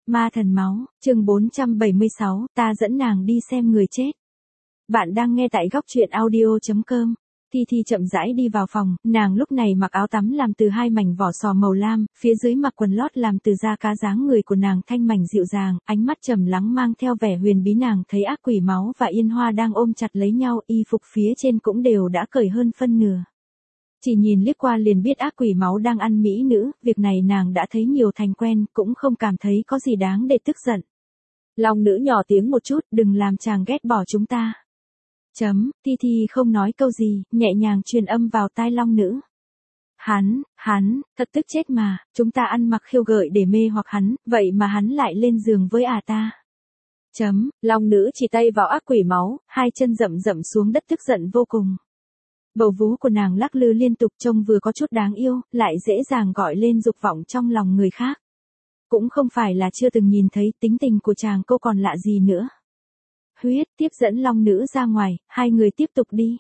Ma thần máu, chương 476, ta dẫn nàng đi xem người chết. Bạn đang nghe tại góc truyện audio.com. Thi chậm rãi đi vào phòng, nàng lúc này mặc áo tắm làm từ hai mảnh vỏ sò màu lam, phía dưới mặc quần lót làm từ da cá, dáng người của nàng thanh mảnh dịu dàng, ánh mắt trầm lắng mang theo vẻ huyền bí. Nàng thấy ác quỷ máu và Yên Hoa đang ôm chặt lấy nhau, y phục phía trên cũng đều đã cởi hơn phân nửa. Chỉ nhìn liếc qua liền biết ác quỷ máu đang ăn mỹ nữ, việc này nàng đã thấy nhiều thành quen, cũng không cảm thấy có gì đáng để tức giận. Long nữ nhỏ tiếng một chút, đừng làm chàng ghét bỏ chúng ta. Thi không nói câu gì, nhẹ nhàng truyền âm vào tai long nữ. Hắn, thật tức chết mà, chúng ta ăn mặc khiêu gợi để mê hoặc hắn, vậy mà hắn lại lên giường với ta. Long nữ chỉ tay vào ác quỷ máu, hai chân dậm xuống đất tức giận vô cùng. Bầu vú của nàng lắc lư liên tục, trông vừa có chút đáng yêu, lại dễ dàng gọi lên dục vọng trong lòng người khác. Cũng không phải là chưa từng nhìn thấy tính tình của chàng cô còn lạ gì nữa. Huyết tiếp dẫn long nữ ra ngoài, hai người tiếp tục đi.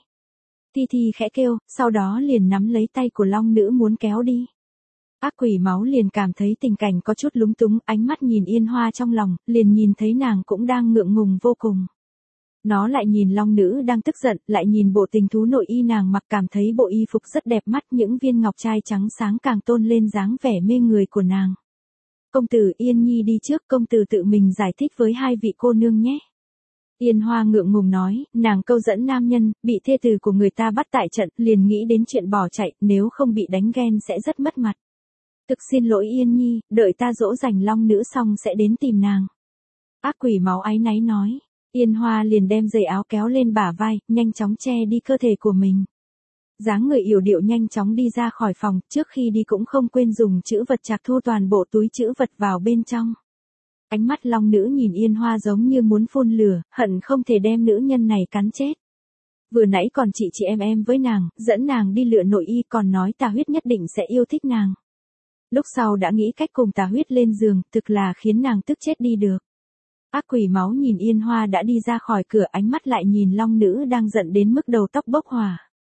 Thi khẽ kêu, sau đó liền nắm lấy tay của long nữ muốn kéo đi. Ác quỷ máu liền cảm thấy tình cảnh có chút lúng túng, ánh mắt nhìn Yên Hoa trong lòng, liền nhìn thấy nàng cũng đang ngượng ngùng vô cùng. Nó lại nhìn long nữ đang tức giận, lại nhìn bộ tình thú nội y nàng mặc, cảm thấy bộ y phục rất đẹp mắt, những viên ngọc trai trắng sáng càng tôn lên dáng vẻ mê người của nàng. Công tử Yên Nhi đi trước, công tử tự mình giải thích với hai vị cô nương nhé. Yên Hoa ngượng ngùng nói, nàng câu dẫn nam nhân, bị thê tử của người ta bắt tại trận, liền nghĩ đến chuyện bỏ chạy, nếu không bị đánh ghen sẽ rất mất mặt. Thực xin lỗi Yên Nhi, đợi ta dỗ dành long nữ xong sẽ đến tìm nàng. Ác quỷ máu áy náy nói. Yên Hoa liền đem dây áo kéo lên bả vai, nhanh chóng che đi cơ thể của mình. Dáng người yểu điệu nhanh chóng đi ra khỏi phòng, trước khi đi cũng không quên dùng chữ vật chạc thu toàn bộ túi chữ vật vào bên trong. Ánh mắt long nữ nhìn Yên Hoa giống như muốn phun lửa, hận không thể đem nữ nhân này cắn chết. Vừa nãy còn chị em với nàng, dẫn nàng đi lựa nội y, còn nói Tà Huyết nhất định sẽ yêu thích nàng. Lúc sau đã nghĩ cách cùng Tà Huyết lên giường, thực là khiến nàng tức chết đi được. Ác quỷ máu nhìn Yên Hoa đã đi ra khỏi cửa, ánh mắt lại nhìn long nữ đang giận đến mức đầu tóc bốc hỏa.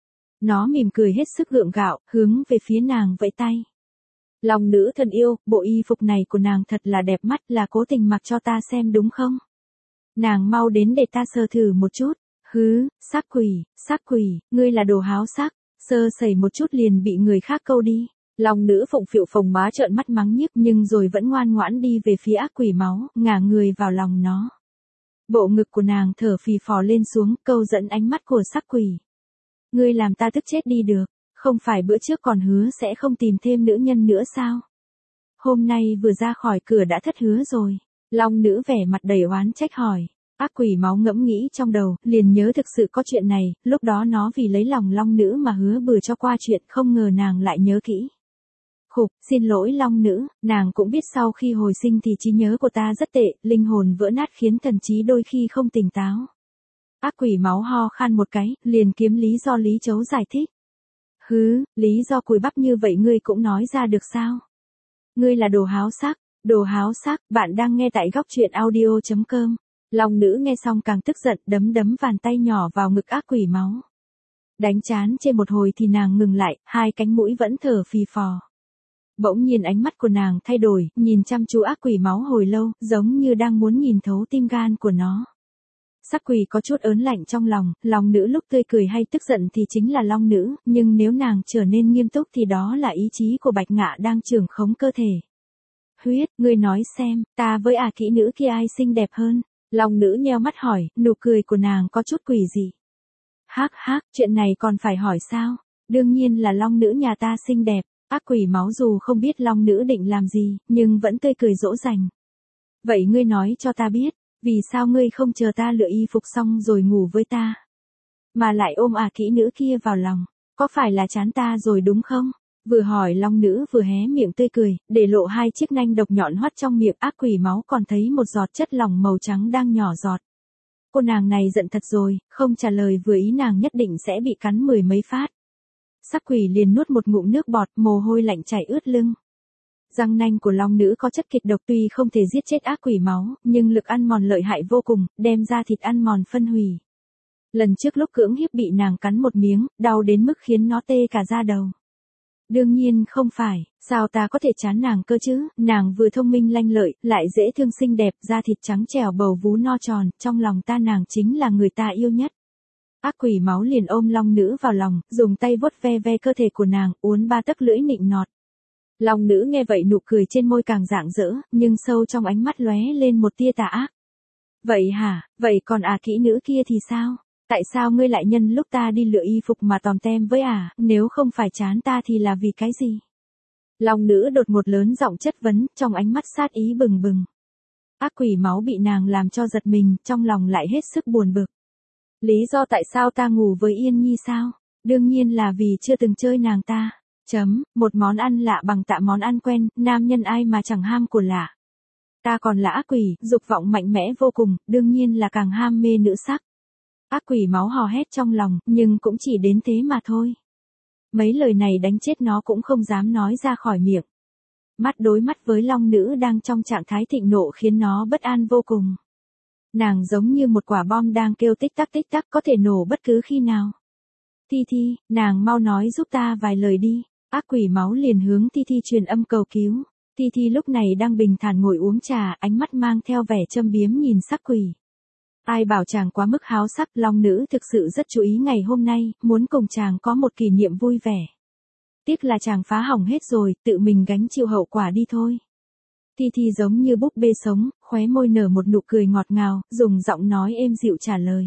Nó mỉm cười hết sức gượng gạo, hướng về phía nàng vẫy tay. Long nữ thân yêu, bộ y phục này của nàng thật là đẹp mắt, là cố tình mặc cho ta xem đúng không? Nàng mau đến để ta sờ thử một chút. Hứ, xác quỷ, ngươi là đồ háo sắc, sơ sẩy một chút liền bị người khác câu đi. Long nữ phụng phịu phồng má trợn mắt mắng nhiếc, nhưng rồi vẫn ngoan ngoãn đi về phía ác quỷ máu, ngả người vào lòng nó. Bộ ngực của nàng thở phì phò lên xuống, câu dẫn ánh mắt của sắc quỷ. Ngươi làm ta tức chết đi được, không phải bữa trước còn hứa sẽ không tìm thêm nữ nhân nữa sao? Hôm nay vừa ra khỏi cửa đã thất hứa rồi. Long nữ vẻ mặt đầy oán trách hỏi. Ác quỷ máu ngẫm nghĩ trong đầu, liền nhớ thực sự có chuyện này, lúc đó nó vì lấy lòng long nữ mà hứa bừa cho qua chuyện, không ngờ nàng lại nhớ kỹ. Xin lỗi long nữ, nàng cũng biết sau khi hồi sinh thì trí nhớ của ta rất tệ, linh hồn vỡ nát khiến thần trí đôi khi không tỉnh táo. Ác quỷ máu ho khan một cái, liền kiếm lý do lý chấu giải thích. Lý do cùi bắp như vậy ngươi cũng nói ra được sao? Ngươi là đồ háo sắc, bạn đang nghe tại góc truyện audio.com. Long nữ nghe xong càng tức giận, đấm bàn tay nhỏ vào ngực ác quỷ máu. Đánh chán trên một hồi thì nàng ngừng lại, hai cánh mũi vẫn thở phì phò. Bỗng nhiên ánh mắt của nàng thay đổi, nhìn chăm chú ác quỷ máu hồi lâu, giống như đang muốn nhìn thấu tim gan của nó. Sắc quỷ có chút ớn lạnh trong lòng, long nữ lúc tươi cười hay tức giận thì chính là long nữ, nhưng nếu nàng trở nên nghiêm túc thì đó là ý chí của Bạch Ngạ đang trưởng khống cơ thể. Huyết, ngươi nói xem, ta với kỹ nữ kia ai xinh đẹp hơn? Long nữ nheo mắt hỏi, nụ cười của nàng có chút quỷ dị. Hắc, chuyện này còn phải hỏi sao? Đương nhiên là long nữ nhà ta xinh đẹp. Ác quỷ máu dù không biết long nữ định làm gì, nhưng vẫn tươi cười dỗ dành. Vậy ngươi nói cho ta biết, vì sao ngươi không chờ ta lựa y phục xong rồi ngủ với ta? Mà lại ôm kỹ nữ kia vào lòng, có phải là chán ta rồi đúng không? Vừa hỏi long nữ vừa hé miệng tươi cười, để lộ hai chiếc nanh độc nhọn hoắt trong miệng. Ác quỷ máu còn thấy một giọt chất lỏng màu trắng đang nhỏ giọt. Cô nàng này giận thật rồi, không trả lời vừa ý nàng nhất định sẽ bị cắn 10 mấy phát. Sắc quỷ liền nuốt một ngụm nước bọt, mồ hôi lạnh chảy ướt lưng. Răng nanh của long nữ có chất kịch độc, tuy không thể giết chết ác quỷ máu, nhưng lực ăn mòn lợi hại vô cùng, đem ra thịt ăn mòn phân hủy. Lần trước lúc cưỡng hiếp bị nàng cắn một miếng, đau đến mức khiến nó tê cả da đầu. Đương nhiên không phải, sao ta có thể chán nàng cơ chứ, nàng vừa thông minh lanh lợi, lại dễ thương xinh đẹp, da thịt trắng trẻo bầu vú no tròn, trong lòng ta nàng chính là người ta yêu nhất. Ác quỷ máu liền ôm long nữ vào lòng, dùng tay vuốt ve ve cơ thể của nàng, uốn ba tấc lưỡi nịnh nọt. Long nữ nghe vậy nụ cười trên môi càng rạng rỡ, nhưng sâu trong ánh mắt lóe lên một tia tà ác. Vậy hả, vậy còn kỹ nữ kia thì sao? Tại sao ngươi lại nhân lúc ta đi lựa y phục mà tòm tem với nếu không phải chán ta thì là vì cái gì? Long nữ đột ngột lớn giọng chất vấn, trong ánh mắt sát ý bừng bừng. Ác quỷ máu bị nàng làm cho giật mình, trong lòng lại hết sức buồn bực. Lý do tại sao ta ngủ với Yên Nhi sao? Đương nhiên là vì chưa từng chơi nàng ta. Một món ăn lạ bằng tạ món ăn quen, nam nhân ai mà chẳng ham của lạ. Ta còn là ác quỷ, dục vọng mạnh mẽ vô cùng, đương nhiên là càng ham mê nữ sắc. Ác quỷ máu hò hét trong lòng, nhưng cũng chỉ đến thế mà thôi. Mấy lời này đánh chết nó cũng không dám nói ra khỏi miệng. Mắt đối mắt với long nữ đang trong trạng thái thịnh nộ khiến nó bất an vô cùng. Nàng giống như một quả bom đang kêu tích tắc có thể nổ bất cứ khi nào. Thi, nàng mau nói giúp ta vài lời đi. Ác quỷ máu liền hướng Thi truyền âm cầu cứu. Thi lúc này đang bình thản ngồi uống trà, ánh mắt mang theo vẻ châm biếm nhìn sắc quỷ. Ai bảo chàng quá mức háo sắc, long nữ thực sự rất chú ý ngày hôm nay, muốn cùng chàng có một kỷ niệm vui vẻ. Tiếc là chàng phá hỏng hết rồi, tự mình gánh chịu hậu quả đi thôi. Thi giống như búp bê sống, khóe môi nở một nụ cười ngọt ngào, dùng giọng nói êm dịu trả lời.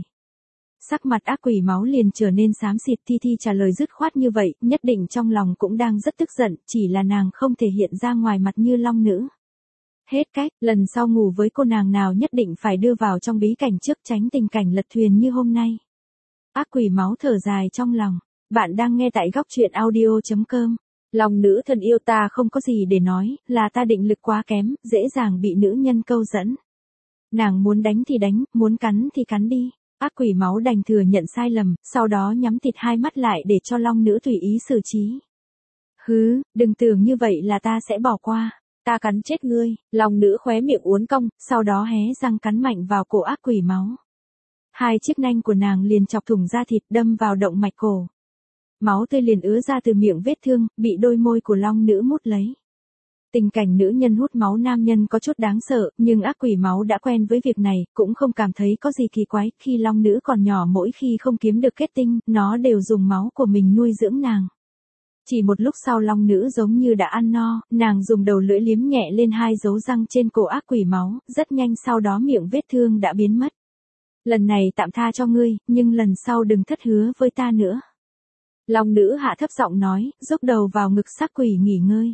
Sắc mặt ác quỷ máu liền trở nên xám xịt. Thi trả lời dứt khoát như vậy, nhất định trong lòng cũng đang rất tức giận, chỉ là nàng không thể hiện ra ngoài mặt như long nữ. Hết cách, lần sau ngủ với cô nàng nào nhất định phải đưa vào trong bí cảnh trước, tránh tình cảnh lật thuyền như hôm nay. Ác quỷ máu thở dài trong lòng. Bạn đang nghe tại góc truyện audio.com. Long nữ thân yêu, ta không có gì để nói, là ta định lực quá kém, dễ dàng bị nữ nhân câu dẫn. Nàng muốn đánh thì đánh, muốn cắn thì cắn đi. Ác quỷ máu đành thừa nhận sai lầm, sau đó nhắm thịt hai mắt lại để cho long nữ tùy ý xử trí. Hứ, đừng tưởng như vậy là ta sẽ bỏ qua. Ta cắn chết ngươi. Long nữ khóe miệng uốn cong, sau đó hé răng cắn mạnh vào cổ ác quỷ máu. Hai chiếc nanh của nàng liền chọc thủng da thịt, đâm vào động mạch cổ. Máu tươi liền ứa ra từ miệng vết thương, bị đôi môi của long nữ mút lấy. Tình cảnh nữ nhân hút máu nam nhân có chút đáng sợ, nhưng ác quỷ máu đã quen với việc này, cũng không cảm thấy có gì kỳ quái. Khi long nữ còn nhỏ, mỗi khi không kiếm được kết tinh, nó đều dùng máu của mình nuôi dưỡng nàng. Chỉ một lúc sau long nữ giống như đã ăn no, nàng dùng đầu lưỡi liếm nhẹ lên hai dấu răng trên cổ ác quỷ máu, rất nhanh sau đó miệng vết thương đã biến mất. Lần này tạm tha cho ngươi, nhưng lần sau đừng thất hứa với ta nữa. Long nữ hạ thấp giọng nói, dốc đầu vào ngực sắc quỷ nghỉ ngơi.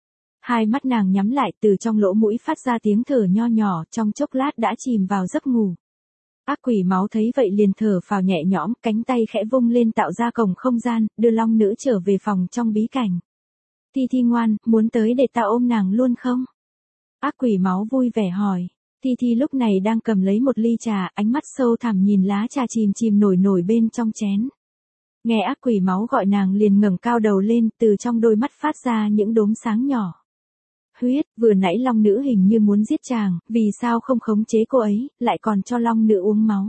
Hai mắt nàng nhắm lại, từ trong lỗ mũi phát ra tiếng thở nho nhỏ, trong chốc lát đã chìm vào giấc ngủ. Ác quỷ máu thấy vậy liền thở phào nhẹ nhõm, cánh tay khẽ vung lên tạo ra cổng không gian, đưa long nữ trở về phòng trong bí cảnh. Thi ngoan, muốn tới để ta ôm nàng luôn không? Ác quỷ máu vui vẻ hỏi. Thi lúc này đang cầm lấy một ly trà, ánh mắt sâu thẳm nhìn lá trà chìm nổi bên trong chén. Nghe ác quỷ máu gọi nàng liền ngẩng cao đầu lên, từ trong đôi mắt phát ra những đốm sáng nhỏ. Huyết, vừa nãy long nữ hình như muốn giết chàng, vì sao không khống chế cô ấy, lại còn cho long nữ uống máu.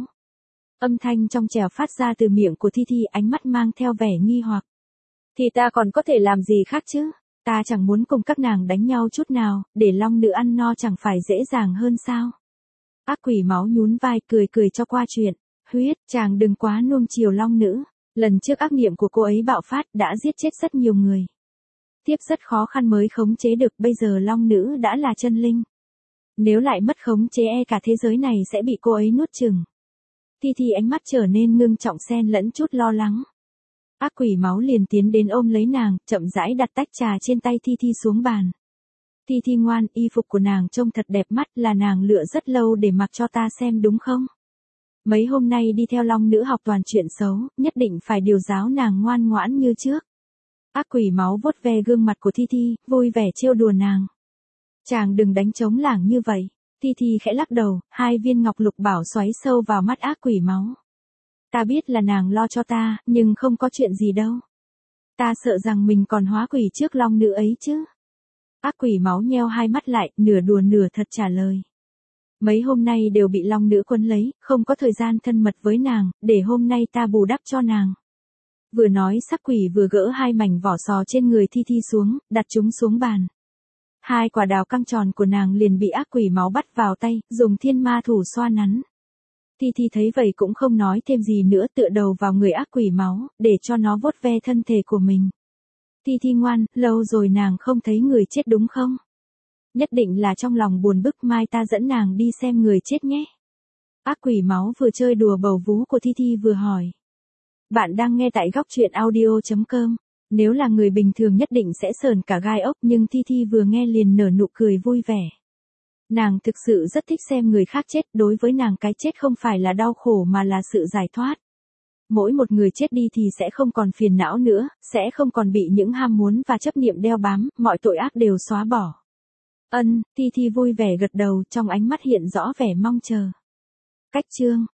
Âm thanh trong trẻo phát ra từ miệng của Thi, ánh mắt mang theo vẻ nghi hoặc. Thì ta còn có thể làm gì khác chứ? Ta chẳng muốn cùng các nàng đánh nhau chút nào, để long nữ ăn no chẳng phải dễ dàng hơn sao? Ác quỷ máu nhún vai cười cho qua chuyện. Huyết, chàng đừng quá nuông chiều long nữ. Lần trước ác niệm của cô ấy bạo phát đã giết chết rất nhiều người. Tiếp rất khó khăn mới khống chế được, bây giờ long nữ đã là chân linh. Nếu lại mất khống chế cả thế giới này sẽ bị cô ấy nuốt chửng. Thi ánh mắt trở nên ngưng trọng xen lẫn chút lo lắng. Ác quỷ máu liền tiến đến ôm lấy nàng, chậm rãi đặt tách trà trên tay Thi xuống bàn. Thi ngoan, y phục của nàng trông thật đẹp mắt, là nàng lựa rất lâu để mặc cho ta xem đúng không? Mấy hôm nay đi theo long nữ học toàn chuyện xấu, nhất định phải điều giáo nàng ngoan ngoãn như trước. Ác quỷ máu vuốt ve gương mặt của Thi, vui vẻ trêu đùa nàng. Chàng đừng đánh trống lảng như vậy. Thi khẽ lắc đầu, hai viên ngọc lục bảo xoáy sâu vào mắt ác quỷ máu. Ta biết là nàng lo cho ta, nhưng không có chuyện gì đâu. Ta sợ rằng mình còn hóa quỷ trước long nữ ấy chứ. Ác quỷ máu nheo hai mắt lại, nửa đùa nửa thật trả lời. Mấy hôm nay đều bị long nữ quấn lấy, không có thời gian thân mật với nàng, để hôm nay ta bù đắp cho nàng. Vừa nói sắc quỷ vừa gỡ hai mảnh vỏ sò trên người Thi Thi xuống, đặt chúng xuống bàn. Hai quả đào căng tròn của nàng liền bị ác quỷ máu bắt vào tay, dùng thiên ma thủ xoa nắn. Thi Thi thấy vậy cũng không nói thêm gì nữa, tựa đầu vào người ác quỷ máu, để cho nó vuốt ve thân thể của mình. Thi Thi ngoan, lâu rồi nàng không thấy người chết đúng không? Nhất định là trong lòng buồn bực, mai ta dẫn nàng đi xem người chết nhé. Ác quỷ máu vừa chơi đùa bầu vú của Thi Thi vừa hỏi. Bạn đang nghe tại góc truyện audio.com. Nếu là người bình thường nhất định sẽ sờn cả gai ốc, nhưng Thi Thi vừa nghe liền nở nụ cười vui vẻ. Nàng thực sự rất thích xem người khác chết, đối với nàng cái chết không phải là đau khổ mà là sự giải thoát. Mỗi một người chết đi thì sẽ không còn phiền não nữa, sẽ không còn bị những ham muốn và chấp niệm đeo bám, mọi tội ác đều xóa bỏ. Thi Thi vui vẻ gật đầu, trong ánh mắt hiện rõ vẻ mong chờ. Cách chương